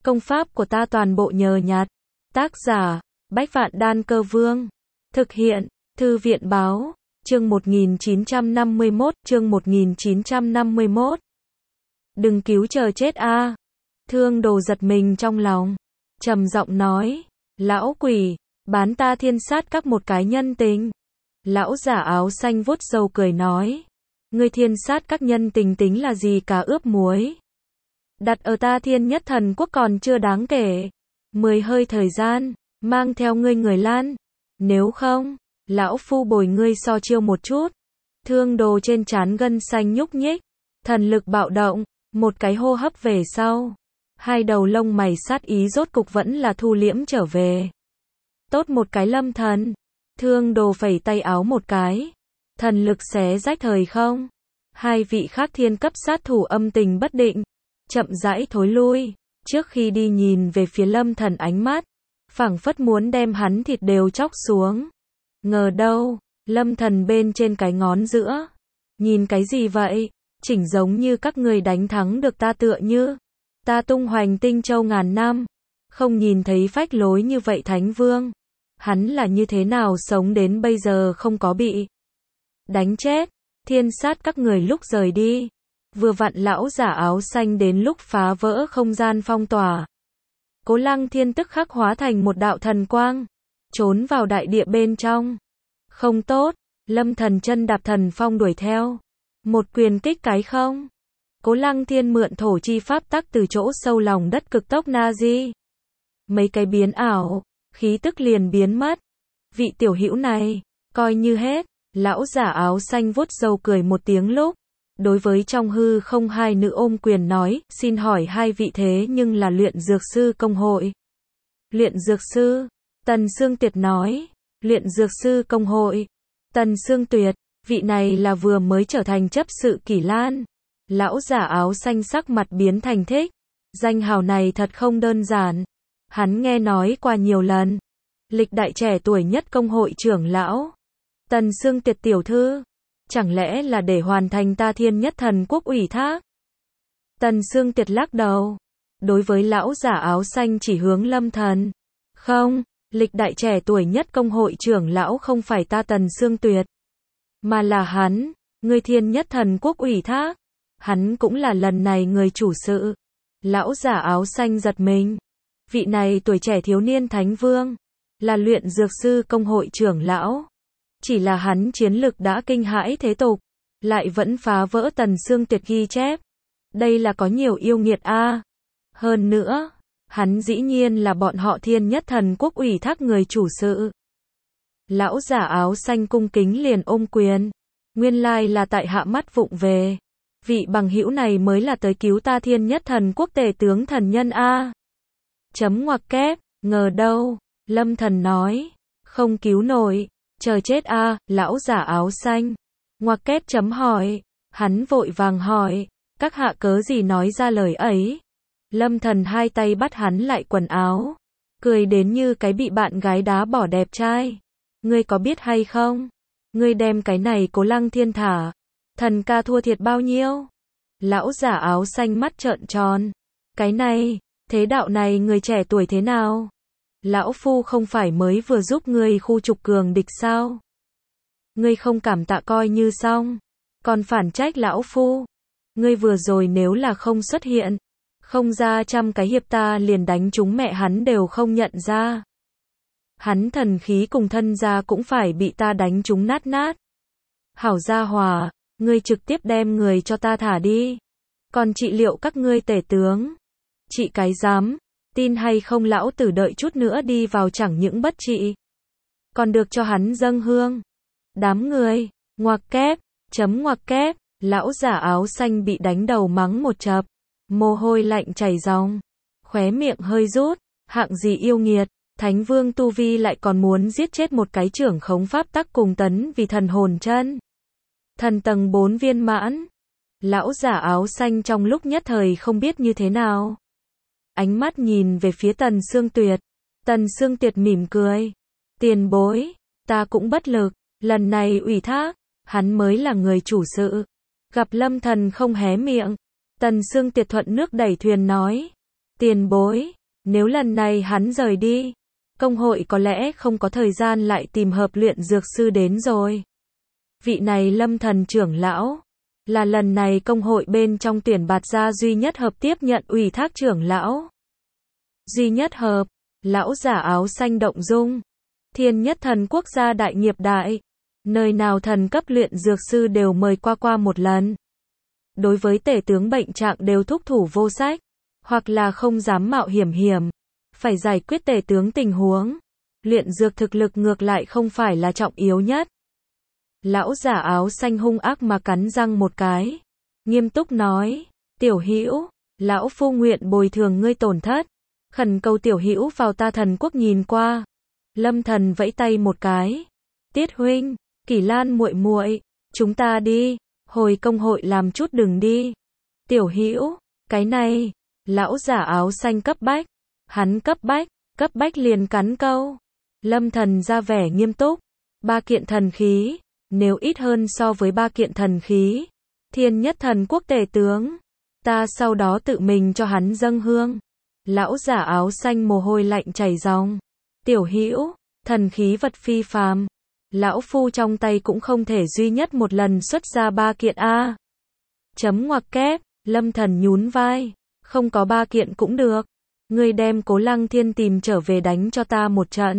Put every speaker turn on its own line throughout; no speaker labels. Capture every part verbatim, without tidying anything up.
Công pháp của ta toàn bộ nhờ nhặt. Tác giả, Bách Vạn Đan Cơ Vương. Thực hiện, Thư viện Báo. Chương một nghìn chín trăm năm mươi mốt, chương một nghìn chín trăm năm mươi mốt. Đừng cứu chờ chết a. Thương Đồ giật mình trong lòng, trầm giọng nói, lão quỷ, bán ta thiên sát các một cái nhân tình. Lão giả áo xanh vuốt râu cười nói, ngươi thiên sát các nhân tình tính là gì cả ướp muối. Đặt ở ta thiên nhất thần quốc còn chưa đáng kể. Mười hơi thời gian, mang theo ngươi người lan. Nếu không, lão phu bồi ngươi so chiêu một chút. Thương Đồ trên trán gân xanh nhúc nhích, thần lực bạo động, một cái hô hấp về sau. Hai đầu lông mày sát ý rốt cục vẫn là thu liễm trở về. Tốt một cái Lâm Thần. Thương Đồ phẩy tay áo một cái. Thần lực xé rách thời không. Hai vị khác thiên cấp sát thủ âm tình bất định, chậm rãi thối lui. Trước khi đi nhìn về phía Lâm Thần ánh mắt, phảng phất muốn đem hắn thịt đều chóc xuống. Ngờ đâu, Lâm Thần bên trên cái ngón giữa. Nhìn cái gì vậy? Chỉnh giống như các người đánh thắng được ta tựa như. Ta tung hoành tinh châu ngàn năm. Không nhìn thấy phách lối như vậy Thánh Vương. Hắn là như thế nào sống đến bây giờ không có bị đánh chết. Thiên sát các người lúc rời đi. Vừa vặn lão giả áo xanh đến lúc phá vỡ không gian phong tỏa. Cố Lăng Thiên tức khắc hóa thành một đạo thần quang, trốn vào đại địa bên trong. Không tốt, Lâm Thần chân đạp thần phong đuổi theo. Một quyền kích cái không. Cố Lăng Thiên mượn thổ chi pháp tắc từ chỗ sâu lòng đất cực tốc na di. Mấy cái biến ảo, khí tức liền biến mất. Vị tiểu hữu này, coi như hết. Lão giả áo xanh vuốt râu cười một tiếng lúc. Đối với trong hư không hai nữ ôm quyền nói, xin hỏi hai vị thế nhưng là luyện dược sư công hội. Luyện dược sư, Tần Sương Tuyệt nói, luyện dược sư công hội. Tần Sương Tuyệt, vị này là vừa mới trở thành chấp sự Kỷ Lan. Lão giả áo xanh sắc mặt biến thành thích. Danh hào này thật không đơn giản. Hắn nghe nói qua nhiều lần. Lịch đại trẻ tuổi nhất công hội trưởng lão. Tần Sương Tuyệt tiểu thư. Chẳng lẽ là để hoàn thành ta thiên nhất thần quốc ủy thác? Tần Sương Tuyệt lắc đầu. Đối với lão giả áo xanh chỉ hướng Lâm Thần. Không, lịch đại trẻ tuổi nhất công hội trưởng lão không phải ta Tần Sương Tuyệt. Mà là hắn, người thiên nhất thần quốc ủy thác. Hắn cũng là lần này người chủ sự. Lão giả áo xanh giật mình. Vị này tuổi trẻ thiếu niên Thánh Vương. Là luyện dược sư công hội trưởng lão. Chỉ là hắn chiến lực đã kinh hãi thế tục, lại vẫn phá vỡ Tần Sương Tuyệt ghi chép. Đây là có nhiều yêu nghiệt a. À. Hơn nữa, hắn dĩ nhiên là bọn họ thiên nhất thần quốc ủy thác người chủ sự. Lão giả áo xanh cung kính liền ôm quyền. Nguyên lai là tại hạ mắt vụng về. Vị bằng hữu này mới là tới cứu ta thiên nhất thần quốc tể tướng thần nhân a. À. Chấm ngoặc kép, ngờ đâu, Lâm Thần nói, không cứu nổi. Chờ chết a. À, lão giả áo xanh. Ngoặc kép chấm hỏi. Hắn vội vàng hỏi. Các hạ cớ gì nói ra lời ấy. Lâm Thần hai tay bắt hắn lại quần áo. Cười đến như cái bị bạn gái đá bỏ đẹp trai. Ngươi có biết hay không? Ngươi đem cái này Cố Lăng Thiên thả. Thần ca thua thiệt bao nhiêu? Lão giả áo xanh mắt trợn tròn. Cái này, thế đạo này người trẻ tuổi thế nào? Lão phu không phải mới vừa giúp ngươi khu trục cường địch sao? Ngươi không cảm tạ coi như xong, còn phản trách lão phu. Ngươi vừa rồi nếu là không xuất hiện, không ra trăm cái hiệp ta liền đánh chúng mẹ hắn đều không nhận ra. Hắn thần khí cùng thân gia cũng phải bị ta đánh chúng nát nát. Hảo gia hòa, ngươi trực tiếp đem người cho ta thả đi. Còn trị liệu các ngươi tể tướng. Trị cái dám. Tin hay không lão tử đợi chút nữa đi vào chẳng những bất trị, còn được cho hắn dâng hương. Đám người, ngoặc kép, chấm ngoặc kép, lão giả áo xanh bị đánh đầu mắng một chập, mồ hôi lạnh chảy ròng, khóe miệng hơi rút, hạng gì yêu nghiệt, Thánh Vương tu vi lại còn muốn giết chết một cái trưởng khống pháp tắc cùng tấn vì thần hồn chân. Thần tầng bốn viên mãn. Lão giả áo xanh trong lúc nhất thời không biết như thế nào. Ánh mắt nhìn về phía Tần Sương Tuyệt. Tần Sương Tuyệt mỉm cười. Tiền bối, ta cũng bất lực, lần này ủy thác, hắn mới là người chủ sự. Gặp Lâm Thần không hé miệng, Tần Sương Tuyệt thuận nước đẩy thuyền nói. Tiền bối, nếu lần này hắn rời đi, công hội có lẽ không có thời gian lại tìm hợp luyện dược sư đến rồi. Vị này Lâm Thần trưởng lão, là lần này công hội bên trong tuyển bạt ra duy nhất hợp tiếp nhận ủy thác trưởng lão. Duy nhất hợp, lão giả áo xanh động dung. Thiên Nhất Thần quốc gia đại nghiệp đại, nơi nào thần cấp luyện dược sư đều mời qua qua một lần. Đối với tể tướng bệnh trạng đều thúc thủ vô sách, hoặc là không dám mạo hiểm hiểm, phải giải quyết tể tướng tình huống. Luyện dược thực lực ngược lại không phải là trọng yếu nhất. Lão giả áo xanh hung ác mà cắn răng một cái, nghiêm túc nói, tiểu hữu, lão phu nguyện bồi thường ngươi tổn thất, khẩn cầu tiểu hữu vào ta thần quốc nhìn qua. Lâm Thần vẫy tay một cái, Tiết huynh, Kỷ Lan muội muội, chúng ta đi, hồi công hội làm chút đừng đi. Tiểu hữu, cái này, lão giả áo xanh cấp bách, hắn cấp bách, cấp bách liền cắn câu. Lâm Thần ra vẻ nghiêm túc, ba kiện thần khí, nếu ít hơn so với ba kiện thần khí, Thiên Nhất Thần quốc tể tướng, ta sau đó tự mình cho hắn dâng hương. Lão giả áo xanh mồ hôi lạnh chảy ròng. Tiểu hữu, thần khí vật phi phàm, lão phu trong tay cũng không thể duy nhất một lần xuất ra ba kiện a. Chấm ngoặc kép, Lâm Thần nhún vai, không có ba kiện cũng được. Ngươi đem Cố Lăng Thiên tìm trở về đánh cho ta một trận.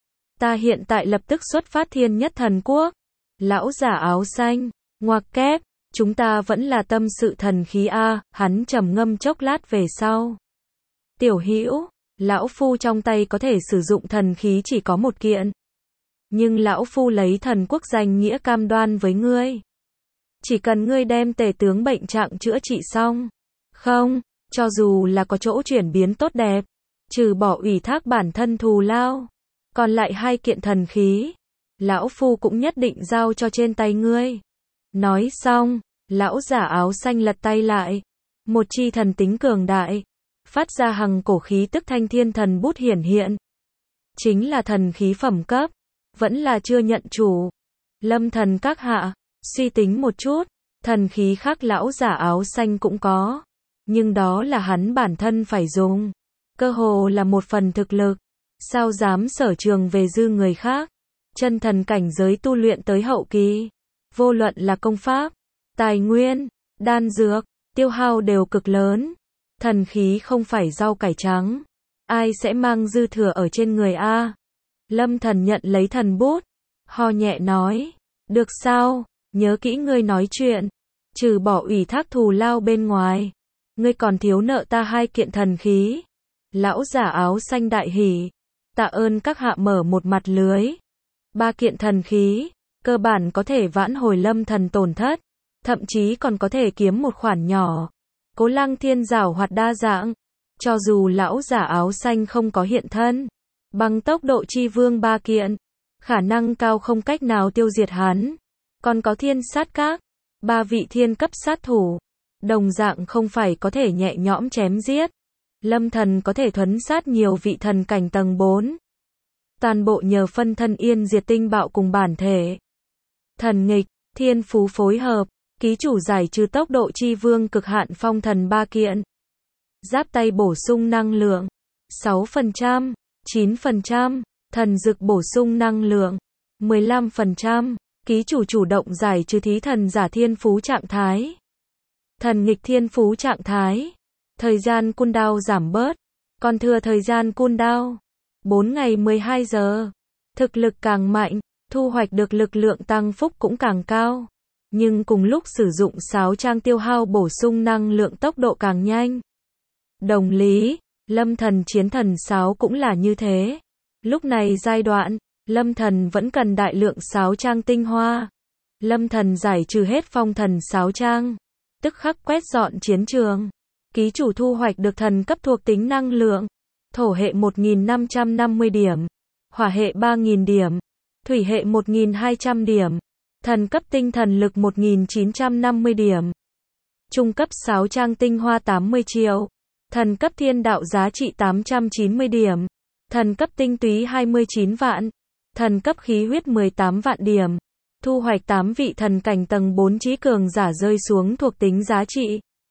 Ta hiện tại lập tức xuất phát Thiên Nhất Thần quốc. Lão giả áo xanh, ngoặc kép, chúng ta vẫn là tâm sự thần khí a. Hắn trầm ngâm chốc lát về sau. Tiểu hữu, lão phu trong tay có thể sử dụng thần khí chỉ có một kiện. Nhưng lão phu lấy thần quốc danh nghĩa cam đoan với ngươi. Chỉ cần ngươi đem tể tướng bệnh trạng chữa trị xong. Không, cho dù là có chỗ chuyển biến tốt đẹp, trừ bỏ ủy thác bản thân thù lao, còn lại hai kiện thần khí, lão phu cũng nhất định giao cho trên tay ngươi. Nói xong, lão giả áo xanh lật tay lại. Một chi thần tính cường đại, phát ra hằng cổ khí tức thanh thiên thần bút hiển hiện. Chính là thần khí phẩm cấp, vẫn là chưa nhận chủ. Lâm Thần các hạ, suy tính một chút, thần khí khác lão giả áo xanh cũng có, nhưng đó là hắn bản thân phải dùng, cơ hồ là một phần thực lực, sao dám sở trường về dư người khác. Chân thần cảnh giới tu luyện tới hậu kỳ, vô luận là công pháp, tài nguyên, đan dược, tiêu hao đều cực lớn. Thần khí không phải rau cải trắng, ai sẽ mang dư thừa ở trên người a? Lâm Thần nhận lấy thần bút, ho nhẹ nói, được sao, nhớ kỹ ngươi nói chuyện, trừ bỏ ủy thác thù lao bên ngoài, ngươi còn thiếu nợ ta hai kiện thần khí. Lão giả áo xanh đại hỉ, tạ ơn các hạ mở một mặt lưới. Ba kiện thần khí, cơ bản có thể vãn hồi Lâm Thần tổn thất, thậm chí còn có thể kiếm một khoản nhỏ. Cố Lăng Thiên giảo hoạt đa dạng, cho dù lão giả áo xanh không có hiện thân, bằng tốc độ chi vương ba kiện, khả năng cao không cách nào tiêu diệt hắn. Còn có thiên sát các, ba vị thiên cấp sát thủ, đồng dạng không phải có thể nhẹ nhõm chém giết. Lâm Thần có thể thuấn sát nhiều vị thần cảnh tầng bốn. Toàn bộ nhờ phân thân yên diệt tinh bạo cùng bản thể. Thần nghịch, thiên phú phối hợp, ký chủ giải trừ tốc độ chi vương cực hạn phong thần ba kiện. Giáp tay bổ sung năng lượng, sáu phần trăm, chín phần trăm, thần dực bổ sung năng lượng, mười lăm phần trăm, ký chủ chủ động giải trừ thí thần giả thiên phú trạng thái. Thần nghịch thiên phú trạng thái, thời gian cooldown giảm bớt, còn thừa thời gian cooldown bốn ngày mười hai giờ. Thực lực càng mạnh, thu hoạch được lực lượng tăng phúc cũng càng cao. Nhưng cùng lúc sử dụng sáo trang tiêu hao bổ sung năng lượng tốc độ càng nhanh. Đồng lý, Lâm Thần chiến thần sáo cũng là như thế. Lúc này giai đoạn, Lâm Thần vẫn cần đại lượng sáo trang tinh hoa. Lâm Thần giải trừ hết phong thần sáo trang, tức khắc quét dọn chiến trường. Ký chủ thu hoạch được thần cấp thuộc tính năng lượng. Thổ hệ một nghìn năm trăm năm mươi điểm, hỏa hệ ba nghìn điểm, thủy hệ một nghìn hai trăm điểm, thần cấp tinh thần lực một nghìn chín trăm năm mươi điểm. Trung cấp sáo trang tinh hoa tám mươi triệu, thần cấp thiên đạo giá trị tám trăm chín mươi điểm, thần cấp tinh túy hai mươi chín vạn, thần cấp khí huyết mười tám vạn điểm. Thu hoạch tám vị thần cảnh tầng bốn trí cường giả rơi xuống thuộc tính giá trị.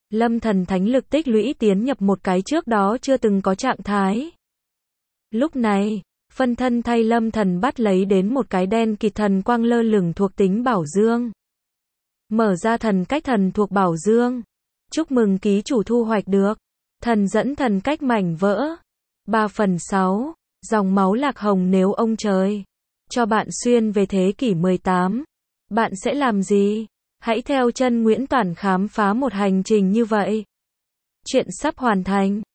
Lâm thần thánh lực tích lũy tiến nhập một cái trước đó chưa từng có trạng thái. Lúc này, phân thân thay lâm thần bắt lấy đến một cái đen kịt thần quang lơ lửng thuộc tính bảo dương. Mở ra thần cách thần thuộc bảo dương. Chúc mừng ký chủ thu hoạch được thần dẫn thần cách mảnh vỡ ba phần sáu, dòng máu lạc hồng. Nếu ông trời cho bạn xuyên về thế kỷ mười tám, bạn sẽ làm gì? Hãy theo chân Nguyễn Toản khám phá một hành trình như vậy. Chuyện sắp hoàn thành.